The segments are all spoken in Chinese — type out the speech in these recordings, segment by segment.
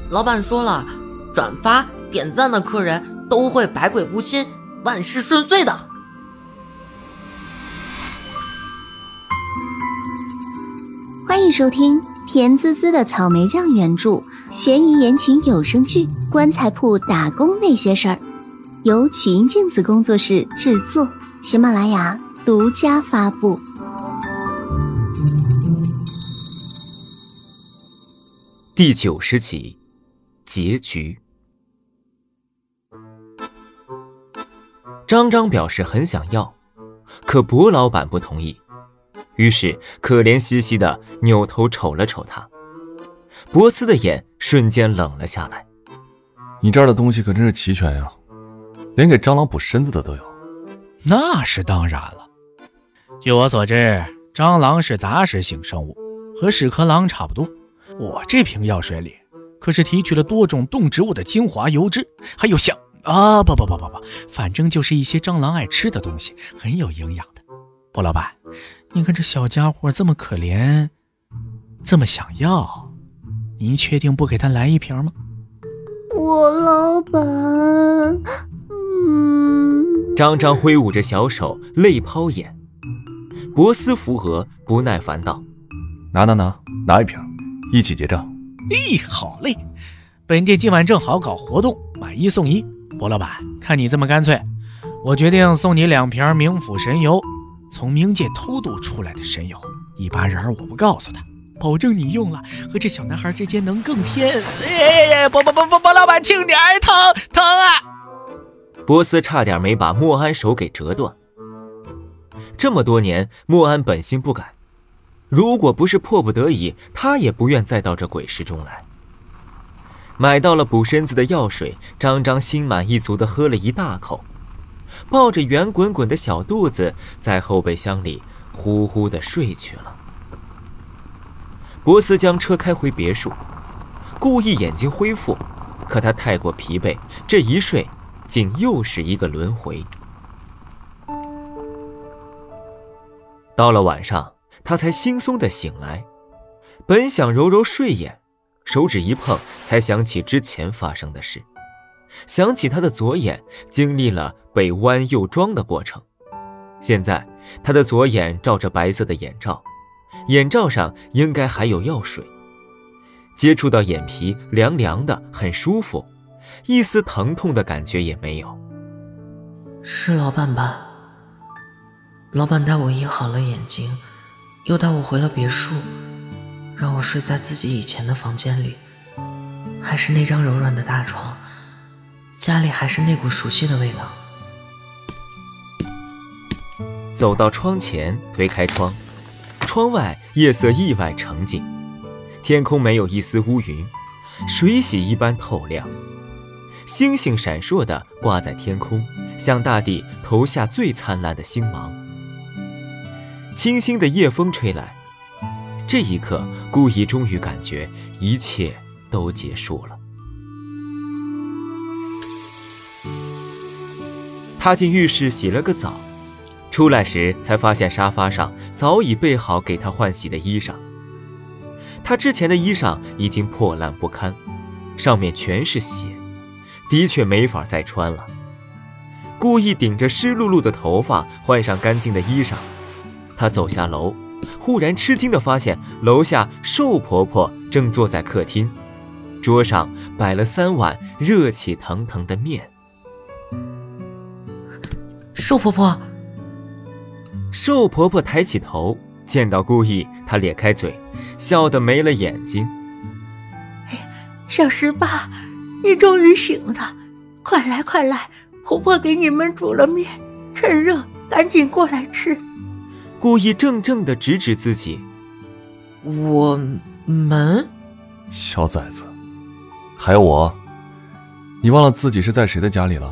老板说了，转发点赞的客人都会百鬼不侵，万事顺遂的。 欢迎收听甜滋滋的草莓酱原著悬疑言情有声剧《棺材铺打工那些事儿》，由曲音镜子工作室制作，喜马拉雅独家发布。 第90集，结局。张张表示很想要，可薄老板不同意，于是可怜兮兮地扭头瞅了瞅他。博斯的眼瞬间冷了下来。 你这儿的东西可真是齐全呀，连给蟑螂补身子的都有。 那是当然了。据我所知，蟑螂是杂食性生物，和屎壳郎差不多。我这瓶药水里可是提取了多种动植物的精华油脂，还有像不，反正就是一些蟑螂爱吃的东西，很有营养的。薄老板，你看这小家伙这么可怜，这么想要，您确定不给他来一瓶吗？ 我老板， 张张挥舞着小手，泪抛眼。博斯扶额，不耐烦道： 拿一瓶，一起结账。 好嘞，本店今晚正好搞活动，买1送1。薄老板，看你这么干脆，我决定送你2瓶冥府神油，从冥界偷渡出来的神油，一般人我不告诉他，保证你用了和这小男孩之间能更添。薄老板，轻点，疼啊！ 博斯差点没把莫安手给折断。这么多年，莫安本心不改，如果不是迫不得已，他也不愿再到这鬼市中来。买到了补身子的药水，张张心满意足地喝了一大口，抱着圆滚滚的小肚子，在后备箱里呼呼地睡去了。博斯将车开回别墅，故意眼睛恢复，可他太过疲惫，这一睡竟又是一个轮回。到了晚上，他才惺忪地醒来，本想揉揉睡眼，手指一碰，才想起之前发生的事，想起他的左眼经历了被弯又装的过程。现在他的左眼罩着白色的眼罩，眼罩上应该还有药水，接触到眼皮凉凉的，很舒服，一丝疼痛的感觉也没有。 是老板吧？老板带我医好了眼睛，又带我回了别墅，让我睡在自己以前的房间里，还是那张柔软的大床，家里还是那股熟悉的味道。 走到窗前，推开窗，窗外夜色意外澄净，天空没有一丝乌云，水洗一般透亮，星星闪烁地挂在天空，向大地投下最灿烂的星芒。清新的夜风吹来，这一刻顾意终于感觉一切都结束了。他进浴室洗了个澡，出来时才发现沙发上早已备好给他换洗的衣裳。他之前的衣裳已经破烂不堪，上面全是血，的确没法再穿了。故意顶着湿漉漉的头发，换上干净的衣裳，他走下楼，忽然吃惊地发现楼下寿婆婆正坐在客厅，桌上摆了3碗热气腾腾的面。 寿婆婆， 寿婆婆抬起头，见到顾意，她咧开嘴，笑得没了眼睛。 小18，你终于醒了，快来快来，婆婆给你们煮了面，趁热赶紧过来吃。 顾意怔怔地指指自己， 我们？ 小崽子，还有我，你忘了自己是在谁的家里了？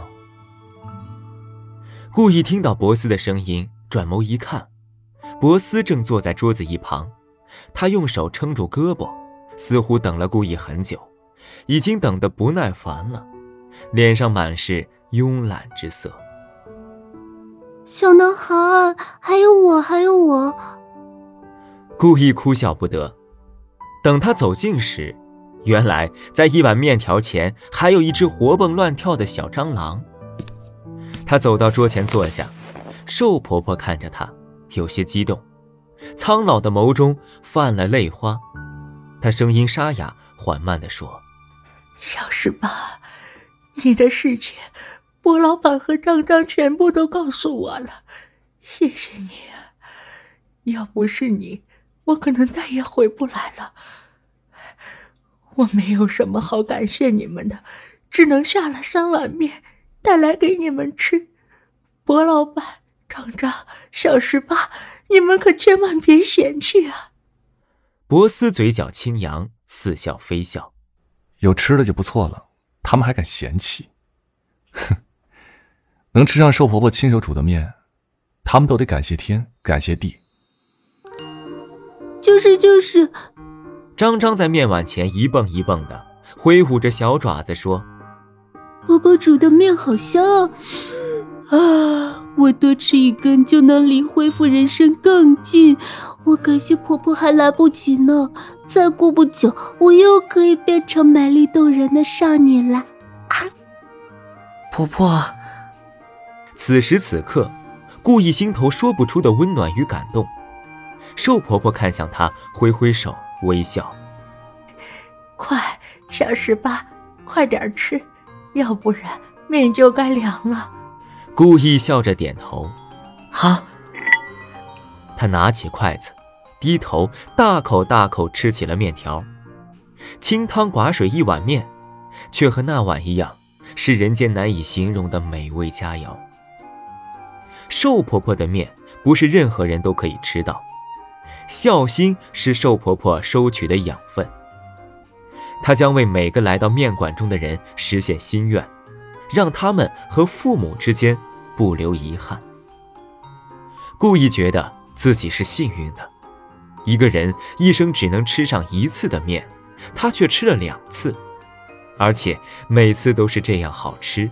顾意听到博斯的声音，转眸一看，博斯正坐在桌子一旁，他用手撑住胳膊，似乎等了顾意很久，已经等得不耐烦了，脸上满是慵懒之色。 小男孩，还有我。 顾意哭笑不得。等他走近时， 原来在一碗面条前还有一只活蹦乱跳的小蟑螂。她走到桌前坐下，瘦婆婆看着她，有些激动，苍老的眸中泛了泪花。她声音沙哑，缓慢地说： 小18，你的事情波老板和张张全部都告诉我了，谢谢你啊！要不是你，我可能再也回不来了。我没有什么好感谢你们的，只能下了3碗面带来给你们吃。波老板、张张、小18，你们可千万别嫌弃啊！ 博斯嘴角轻扬，似笑非笑。 有吃的就不错了，他们还敢嫌弃？哼，能吃上瘦婆婆亲手煮的面，他们都得感谢天，感谢地。 就是， 张张在面碗前一蹦一蹦的，挥舞着小爪子说： 婆婆煮的面好香啊！我多吃一根就能离恢复人生更近，我感谢婆婆还来不及呢，再过不久我又可以变成美丽动人的少女了啊！ 婆婆。 此时此刻，顾意心头说不出的温暖与感动。瘦婆婆看向她，挥挥手，微笑： 快，小18，快点吃，要不然面就该凉了。 顾意笑着点头： 好。 她拿起筷子，低头大口大口吃起了面条。清汤寡水一碗面，却和那碗一样，是人间难以形容的美味佳肴。瘦婆婆的面不是任何人都可以吃到，孝心是瘦婆婆收取的养分。她将为每个来到面馆中的人实现心愿，让他们和父母之间不留遗憾。顾意觉得自己是幸运的，一个人一生只能吃上1次的面，他却吃了2次，而且每次都是这样好吃。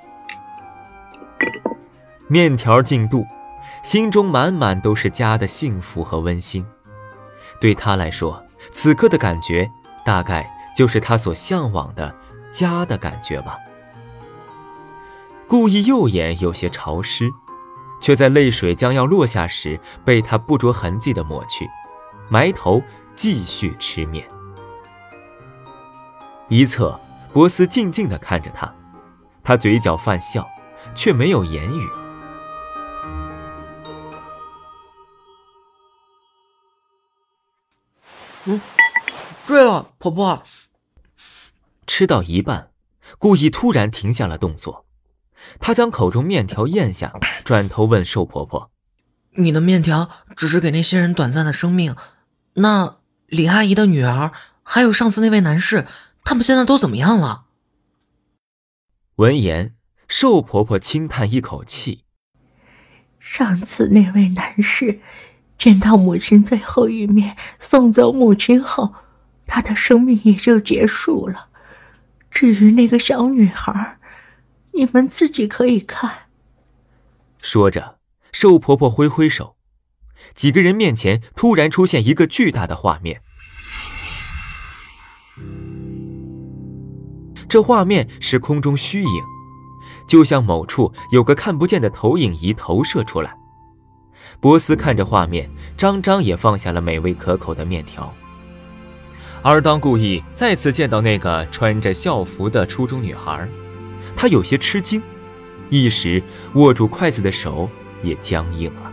面条进肚，心中满满都是家的幸福和温馨。对他来说，此刻的感觉大概就是他所向往的家的感觉吧。顾意右眼有些潮湿，却在泪水将要落下时被他不着痕迹地抹去，埋头继续吃面。一侧，博斯静静地看着他，他嘴角泛笑，却没有言语。 对了，婆婆。 吃到一半，顾意突然停下了动作，她将口中面条咽下，转头问瘦婆婆： 你的面条只是给那些人短暂的生命，那李阿姨的女儿还有上次那位男士，他们现在都怎么样了？ 闻言，瘦婆婆轻叹一口气： 上次那位男士见到母亲最后一面，送走母亲后，他的生命也就结束了。至于那个小女孩，你们自己可以看。 说着，瘦婆婆挥挥手，几个人面前突然出现一个巨大的画面。这画面是空中虚影，就像某处有个看不见的投影仪投射出来。博斯看着画面，张张也放下了美味可口的面条。而当顾意再次见到那个穿着校服的初中女孩，他有些吃惊，一时握住筷子的手也僵硬了。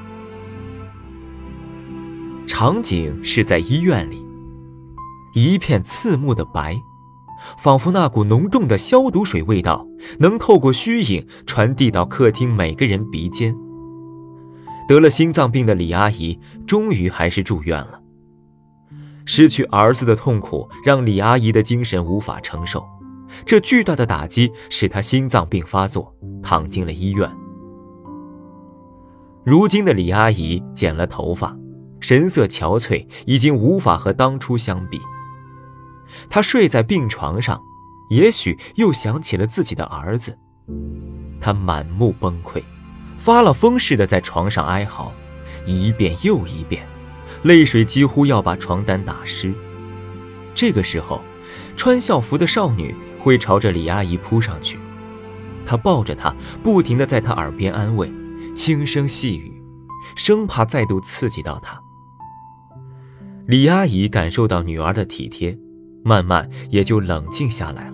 场景是在医院里，一片刺目的白，仿佛那股浓重的消毒水味道能透过虚影传递到客厅每个人鼻尖。得了心脏病的李阿姨终于还是住院了。失去儿子的痛苦让李阿姨的精神无法承受，这巨大的打击使她心脏病发作，躺进了医院。如今的李阿姨剪了头发，神色憔悴，已经无法和当初相比。她睡在病床上，也许又想起了自己的儿子，她满目崩溃，发了疯似的在床上哀嚎，一遍又一遍，泪水几乎要把床单打湿。这个时候， 穿校服的少女会朝着李阿姨扑上去，她抱着她，不停地在她耳边安慰，轻声细语，生怕再度刺激到她。李阿姨感受到女儿的体贴，慢慢也就冷静下来了。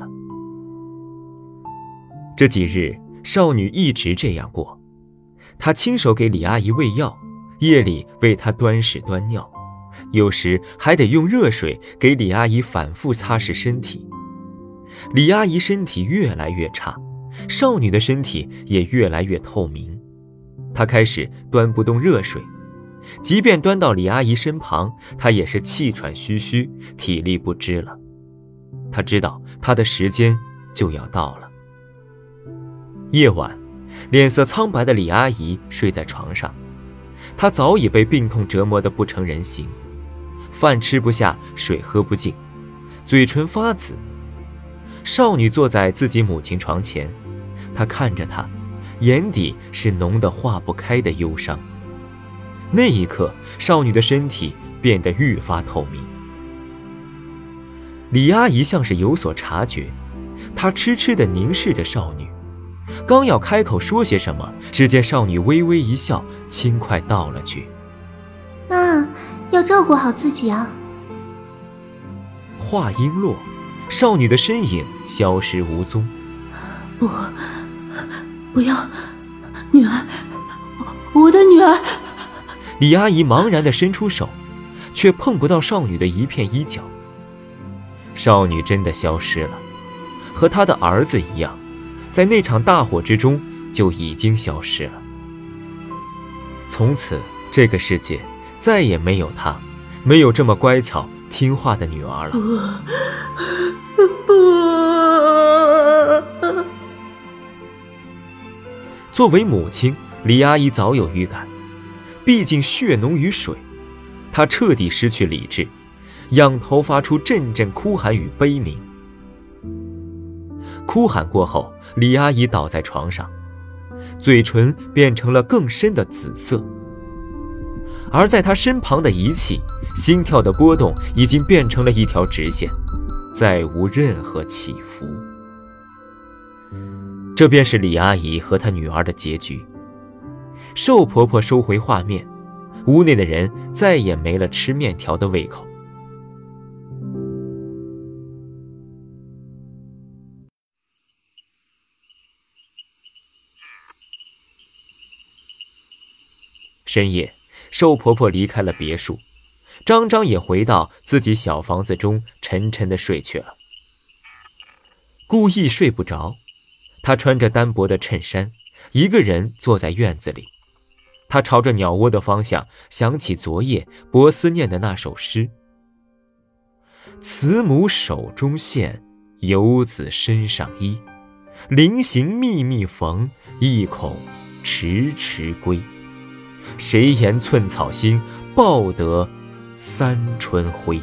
这几日，少女一直这样过，她亲手给李阿姨喂药，夜里为她端屎端尿，有时还得用热水给李阿姨反复擦拭身体。李阿姨身体越来越差，少女的身体也越来越透明，她开始端不动热水，即便端到李阿姨身旁，她也是气喘吁吁，体力不支了。她知道她的时间就要到了。夜晚，脸色苍白的李阿姨睡在床上，她早已被病痛折磨得不成人形，饭吃不下，水喝不进，嘴唇发紫。少女坐在自己母亲床前，她看着她，眼底是浓得化不开的忧伤。那一刻，少女的身体变得愈发透明。李阿姨像是有所察觉，她痴痴地凝视着少女，刚要开口说些什么，只见少女微微一笑，轻快道了句：“ 妈，要照顾好自己啊。” 话音落，少女的身影消失无踪。 不要，女儿，我的女儿！ 李阿姨茫然地伸出手，却碰不到少女的一片衣角。少女真的消失了，和她的儿子一样，在那场大火之中就已经消失了。从此，这个世界再也没有她，没有这么乖巧听话的女儿了。 不！ 作为母亲，李阿姨早有预感，毕竟血浓于水，她彻底失去理智，仰头发出阵阵哭喊与悲鸣。哭喊过后，李阿姨倒在床上，嘴唇变成了更深的紫色，而在她身旁的仪器，心跳的波动已经变成了一条直线，再无任何起伏。这便是李阿姨和她女儿的结局。寿婆婆收回画面，屋内的人再也没了吃面条的胃口。深夜，寿婆婆离开了别墅，张张也回到自己小房子中沉沉地睡去了。故意睡不着，她穿着单薄的衬衫，一个人坐在院子里。她朝着鸟窝的方向想起昨夜薄思念的那首诗：慈母手中线，游子身上衣，临行密密缝，意恐迟迟归。谁言寸草心，报得三春晖。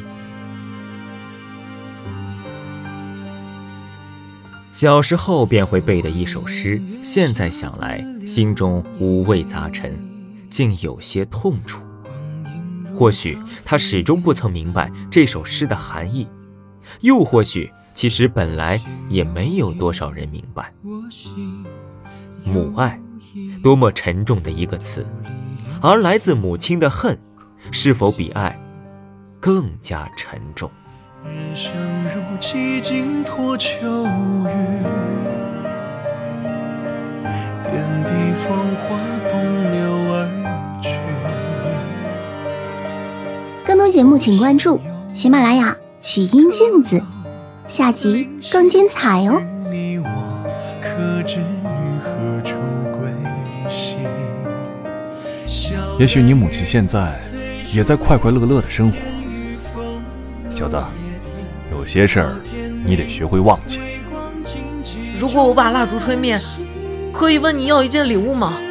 小时候便会背的一首诗，现在想来，心中五味杂陈，竟有些痛楚。或许他始终不曾明白这首诗的含义，又或许其实本来也没有多少人明白。母爱，多么沉重的一个词，而来自母亲的恨，是否比爱更加沉重？ 人生如几经脱秋雨，点滴芳华东流而去。 更多节目请关注喜马拉雅曲音镜子，下集更精彩哦。 你我可知何处归兮？ 也许你母亲现在也在快快乐乐的生活。小子，有些事儿你得学会忘记。 如果我把蜡烛吹灭，可以问你要一件礼物吗？